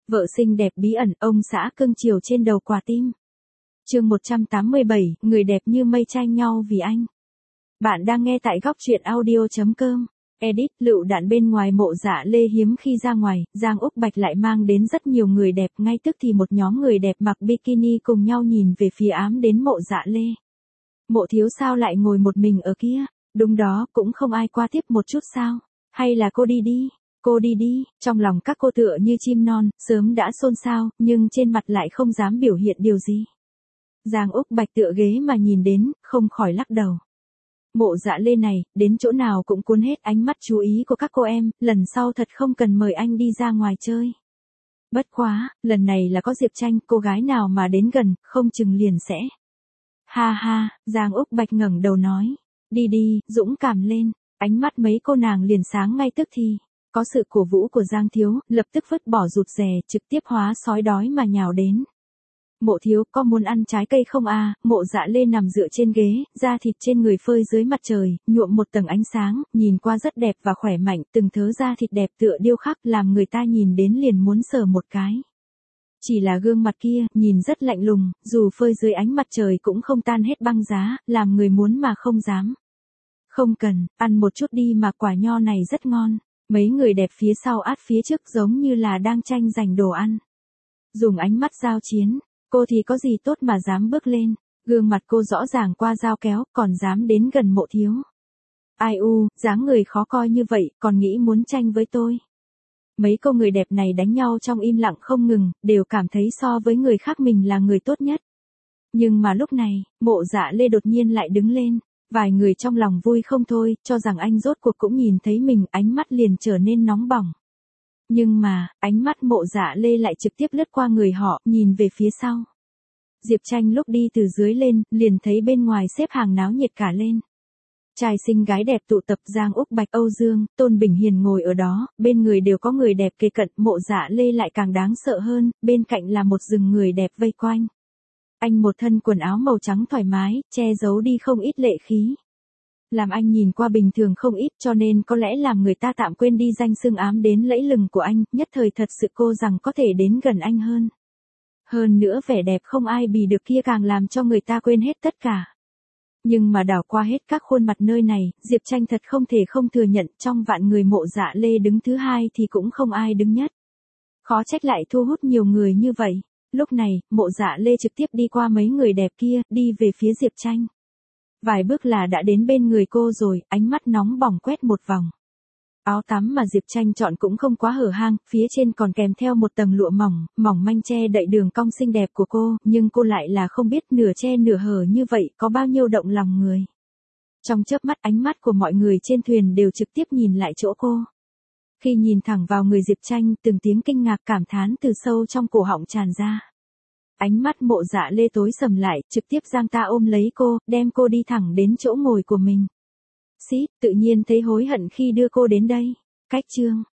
Vợ xinh đẹp bí ẩn, ông xã cưng chiều trên đầu quả tim. Chương 187, người đẹp như mây tranh nhau vì anh. Bạn đang nghe tại góc truyện audio.com. Edit, lựu đạn bên ngoài Mộ Dạ Lê hiếm khi ra ngoài, Giang Úc Bạch lại mang đến rất nhiều người đẹp, ngay tức thì một nhóm người đẹp mặc bikini cùng nhau nhìn về phía ám đến Mộ Dạ Lê. Mộ thiếu sao lại ngồi một mình ở kia? Đúng đó, cũng không ai qua tiếp một chút sao? Hay là cô đi đi? Cô đi đi, trong lòng các cô tựa như chim non, sớm đã xôn xao, nhưng trên mặt lại không dám biểu hiện điều gì. Giang Úc Bạch tựa ghế mà nhìn đến, không khỏi lắc đầu. Mộ Dạ Lê này, đến chỗ nào cũng cuốn hết ánh mắt chú ý của các cô em, lần sau thật không cần mời anh đi ra ngoài chơi. Bất quá, lần này là có Diệp Tranh, cô gái nào mà đến gần, không chừng liền sẽ. Ha ha, Giang Úc Bạch ngẩng đầu nói. Đi đi, dũng cảm lên, ánh mắt mấy cô nàng liền sáng ngay tức thì. Có sự cổ vũ của Giang Thiếu, lập tức vứt bỏ rụt rè, trực tiếp hóa sói đói mà nhào đến. Mộ thiếu, có muốn ăn trái cây không à? Mộ Dạ Lê nằm dựa trên ghế, da thịt trên người phơi dưới mặt trời, nhuộm một tầng ánh sáng, nhìn qua rất đẹp và khỏe mạnh, từng thớ da thịt đẹp tựa điêu khắc làm người ta nhìn đến liền muốn sờ một cái. Chỉ là gương mặt kia, nhìn rất lạnh lùng, dù phơi dưới ánh mặt trời cũng không tan hết băng giá, làm người muốn mà không dám. Không cần, ăn một chút đi mà quả nho này rất ngon. Mấy người đẹp phía sau át phía trước giống như là đang tranh giành đồ ăn. Dùng ánh mắt giao chiến, cô thì có gì tốt mà dám bước lên, gương mặt cô rõ ràng qua dao kéo, còn dám đến gần Mộ thiếu. Ai u, dáng người khó coi như vậy, còn nghĩ muốn tranh với tôi. Mấy cô người đẹp này đánh nhau trong im lặng không ngừng, đều cảm thấy so với người khác mình là người tốt nhất. Nhưng mà lúc này, Mộ Dạ Lê đột nhiên lại đứng lên. Vài người trong lòng vui không thôi, cho rằng anh rốt cuộc cũng nhìn thấy mình, ánh mắt liền trở nên nóng bỏng. Nhưng mà, ánh mắt Mộ Dạ Lê lại trực tiếp lướt qua người họ, nhìn về phía sau. Diệp Tranh lúc đi từ dưới lên, liền thấy bên ngoài xếp hàng náo nhiệt cả lên. Trai xinh gái đẹp tụ tập, Giang Úc Bạch, Âu Dương, Tôn Bình Hiền ngồi ở đó, bên người đều có người đẹp kề cận, Mộ Dạ Lê lại càng đáng sợ hơn, bên cạnh là một rừng người đẹp vây quanh. Anh một thân quần áo màu trắng thoải mái, che giấu đi không ít lệ khí. Làm anh nhìn qua bình thường không ít, cho nên có lẽ làm người ta tạm quên đi danh xưng ám đến lẫy lừng của anh, nhất thời thật sự cô rằng có thể đến gần anh hơn. Hơn nữa vẻ đẹp không ai bì được kia càng làm cho người ta quên hết tất cả. Nhưng mà đảo qua hết các khuôn mặt nơi này, Diệp Tranh thật không thể không thừa nhận, trong vạn người Mộ Dạ Lê đứng thứ hai thì cũng không ai đứng nhất. Khó trách lại thu hút nhiều người như vậy. Lúc này, Mộ Dạ Lê trực tiếp đi qua mấy người đẹp kia, đi về phía Diệp Tranh. Vài bước là đã đến bên người cô rồi, ánh mắt nóng bỏng quét một vòng. Áo tắm mà Diệp Tranh chọn cũng không quá hở hang, phía trên còn kèm theo một tầng lụa mỏng, mỏng manh che đậy đường cong xinh đẹp của cô, nhưng cô lại là không biết nửa che nửa hở như vậy có bao nhiêu động lòng người. Trong chớp mắt ánh mắt của mọi người trên thuyền đều trực tiếp nhìn lại chỗ cô. Khi nhìn thẳng vào người Diệp Tranh, từng tiếng kinh ngạc cảm thán từ sâu trong cổ họng tràn ra. Ánh mắt Mộ Dạ Lê tối sầm lại, trực tiếp giang ta ôm lấy cô, đem cô đi thẳng đến chỗ ngồi của mình. Xít, tự nhiên thấy hối hận khi đưa cô đến đây. Cách chương.